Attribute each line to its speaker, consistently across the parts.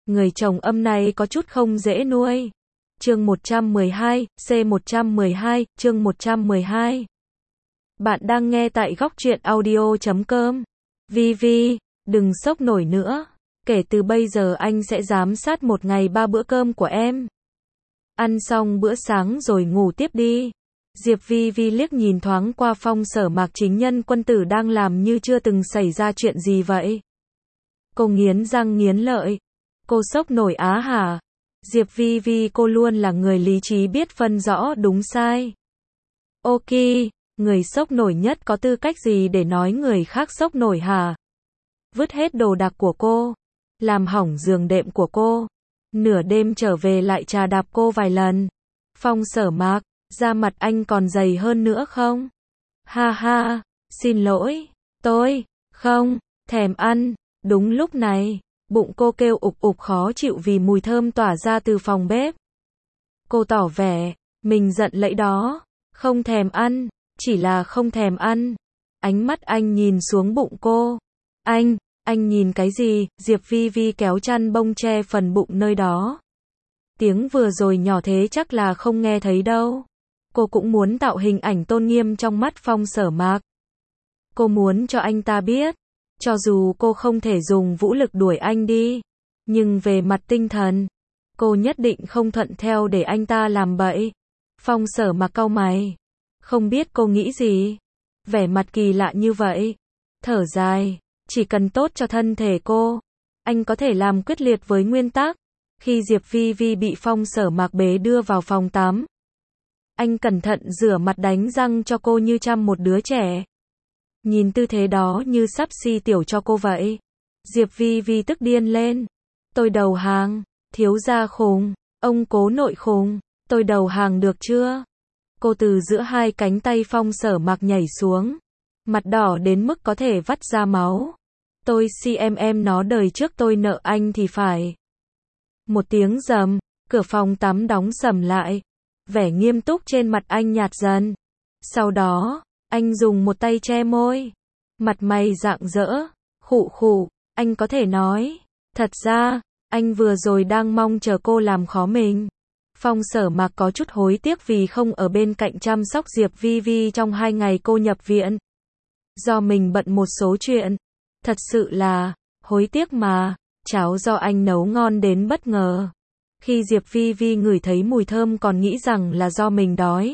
Speaker 1: Người chồng âm này có chút không dễ nuôi. Chương 112, C112, chương 112. Bạn đang nghe tại góc truyện audio.com. Vi, đừng sốc nổi nữa. Kể từ bây giờ anh sẽ giám sát một ngày 3 bữa cơm của em. Ăn xong bữa sáng rồi ngủ tiếp đi. Diệp Vi liếc nhìn thoáng qua Phong Sở Mạc chính nhân quân tử đang làm như chưa từng xảy ra chuyện gì vậy. Cô nghiến răng nghiến lợi. Cô sốc nổi á hả? Diệp Vi cô luôn là người lý trí biết phân rõ đúng sai. Ok, người sốc nổi nhất có tư cách gì để nói người khác sốc nổi hả? Vứt hết đồ đạc của cô, làm hỏng giường đệm của cô, nửa đêm trở về lại chà đạp cô vài lần. Phong Sở Mạc, da mặt anh còn dày hơn nữa không? Ha, xin lỗi, tôi không thèm ăn. Đúng lúc này, bụng cô kêu ục ục khó chịu vì mùi thơm tỏa ra từ phòng bếp. Cô tỏ vẻ, mình giận lẫy đó, không thèm ăn, chỉ là không thèm ăn. Ánh mắt anh nhìn xuống bụng cô. Anh nhìn cái gì? Diệp Vi kéo chăn bông che phần bụng nơi đó. Tiếng vừa rồi nhỏ thế chắc là không nghe thấy đâu. Cô cũng muốn tạo hình ảnh tôn nghiêm trong mắt Phong Sở Mạc. Cô muốn cho anh ta biết, cho dù cô không thể dùng vũ lực đuổi anh đi, nhưng về mặt tinh thần, cô nhất định không thuận theo để anh ta làm bậy. Phong Sở Mạc cau mày, không biết cô nghĩ gì, vẻ mặt kỳ lạ như vậy. Thở dài, chỉ cần tốt cho thân thể cô, anh có thể làm quyết liệt với nguyên tắc. Khi Diệp Vi bị Phong Sở Mạc bế đưa vào phòng tắm, anh cẩn thận rửa mặt đánh răng cho cô như chăm một đứa trẻ. Nhìn tư thế đó như sắp si tiểu cho cô vậy. Diệp Vi tức điên lên. Tôi đầu hàng, thiếu gia khùng, ông cố nội khùng, tôi đầu hàng được chưa? Cô từ giữa hai cánh tay Phong Sở Mạc nhảy xuống, mặt đỏ đến mức có thể vắt ra máu. Tôi em nó đời trước tôi nợ anh thì phải. Một tiếng rầm, cửa phòng tắm đóng sầm lại. Vẻ nghiêm túc trên mặt anh nhạt dần. Sau đó, anh dùng một tay che môi. Mặt mày rạng rỡ. Khụ, anh có thể nói. Thật ra, anh vừa rồi đang mong chờ cô làm khó mình. Phong Sở Mạc có chút hối tiếc vì không ở bên cạnh chăm sóc Diệp Vi trong 2 ngày cô nhập viện. Do mình bận một số chuyện. Thật sự là, hối tiếc mà. Cháo do anh nấu ngon đến bất ngờ. Khi Diệp Vi ngửi thấy mùi thơm còn nghĩ rằng là do mình đói.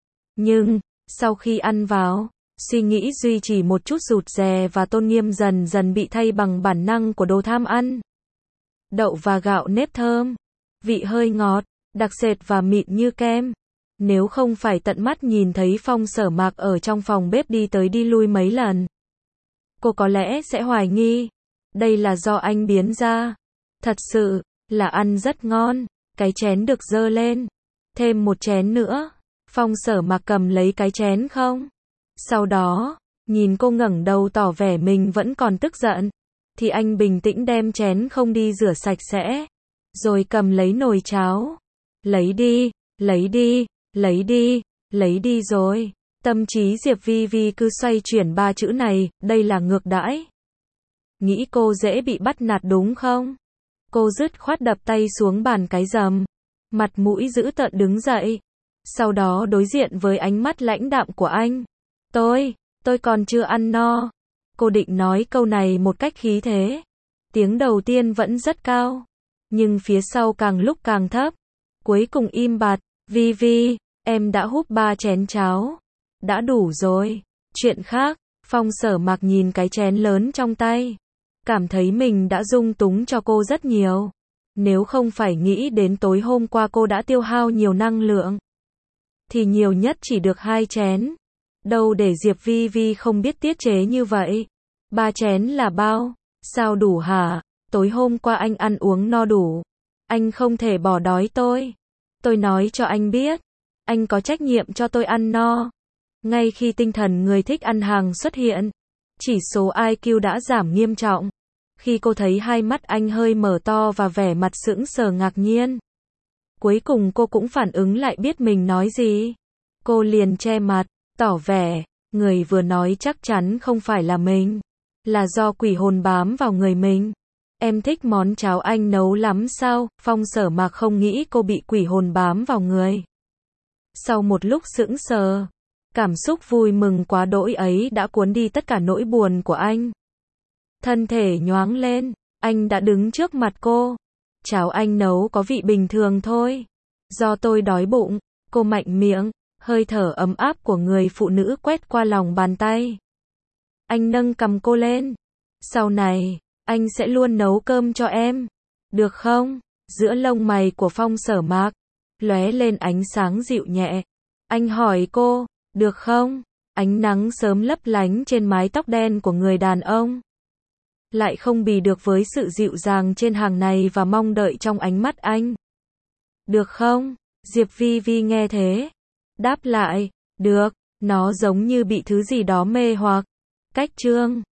Speaker 1: Nhưng, sau khi ăn vào, suy nghĩ duy trì một chút rụt rè và tôn nghiêm dần dần bị thay bằng bản năng của đồ tham ăn. Đậu và gạo nếp thơm, vị hơi ngọt, đặc sệt và mịn như kem. Nếu không phải tận mắt nhìn thấy Phong Sở Mạc ở trong phòng bếp đi tới đi lui mấy lần, cô có lẽ sẽ hoài nghi, đây là do anh biến ra. Thật sự là ăn rất ngon. Cái chén được dơ lên. Thêm một chén nữa. Phong Sở Mạc cầm lấy cái chén không. Sau đó, nhìn cô ngẩng đầu tỏ vẻ mình vẫn còn tức giận, thì anh bình tĩnh đem chén không đi rửa sạch sẽ, rồi cầm lấy nồi cháo. Lấy đi rồi. Tâm trí Diệp Vi cứ xoay chuyển 3 chữ này, đây là ngược đãi. Nghĩ cô dễ bị bắt nạt đúng không? Cô dứt khoát đập tay xuống bàn cái rầm. Mặt mũi dữ tợn đứng dậy. Sau đó đối diện với ánh mắt lãnh đạm của anh. Tôi còn chưa ăn no. Cô định nói câu này một cách khí thế. Tiếng đầu tiên vẫn rất cao. Nhưng phía sau càng lúc càng thấp. Cuối cùng im bặt. Vi, em đã húp 3 chén cháo. Đã đủ rồi. Chuyện khác, Phong Sở Mạc nhìn cái chén lớn trong tay. Cảm thấy mình đã dung túng cho cô rất nhiều. Nếu không phải nghĩ đến tối hôm qua cô đã tiêu hao nhiều năng lượng, thì nhiều nhất chỉ được 2 chén. Đâu để Diệp Vi không biết tiết chế như vậy. 3 chén là bao? Sao đủ hả? Tối hôm qua anh ăn uống no đủ. Anh không thể bỏ đói tôi. Tôi nói cho anh biết. Anh có trách nhiệm cho tôi ăn no. Ngay khi tinh thần người thích ăn hàng xuất hiện, chỉ số IQ đã giảm nghiêm trọng. Khi cô thấy hai mắt anh hơi mở to và vẻ mặt sững sờ ngạc nhiên. Cuối cùng cô cũng phản ứng lại biết mình nói gì. Cô liền che mặt, tỏ vẻ, người vừa nói chắc chắn không phải là mình. Là do quỷ hồn bám vào người mình. Em thích món cháo anh nấu lắm sao? Phong Sở Mạc không nghĩ cô bị quỷ hồn bám vào người. Sau một lúc sững sờ, cảm xúc vui mừng quá đỗi ấy đã cuốn đi tất cả nỗi buồn của anh. Thân thể nhoáng lên, anh đã đứng trước mặt cô. Cháo anh nấu có vị bình thường thôi. Do tôi đói bụng, cô mạnh miệng, hơi thở ấm áp của người phụ nữ quét qua lòng bàn tay. Anh nâng cầm cô lên. Sau này, anh sẽ luôn nấu cơm cho em. Được không? Giữa lông mày của Phong Sở Mạc lóe lên ánh sáng dịu nhẹ. Anh hỏi cô, được không? Ánh nắng sớm lấp lánh trên mái tóc đen của người đàn ông. Lại không bì được với sự dịu dàng trên hàng này và mong đợi trong ánh mắt anh. Được không? Diệp Vi Vi nghe thế. Đáp lại, được, nó giống như bị thứ gì đó mê hoặc. Cách chương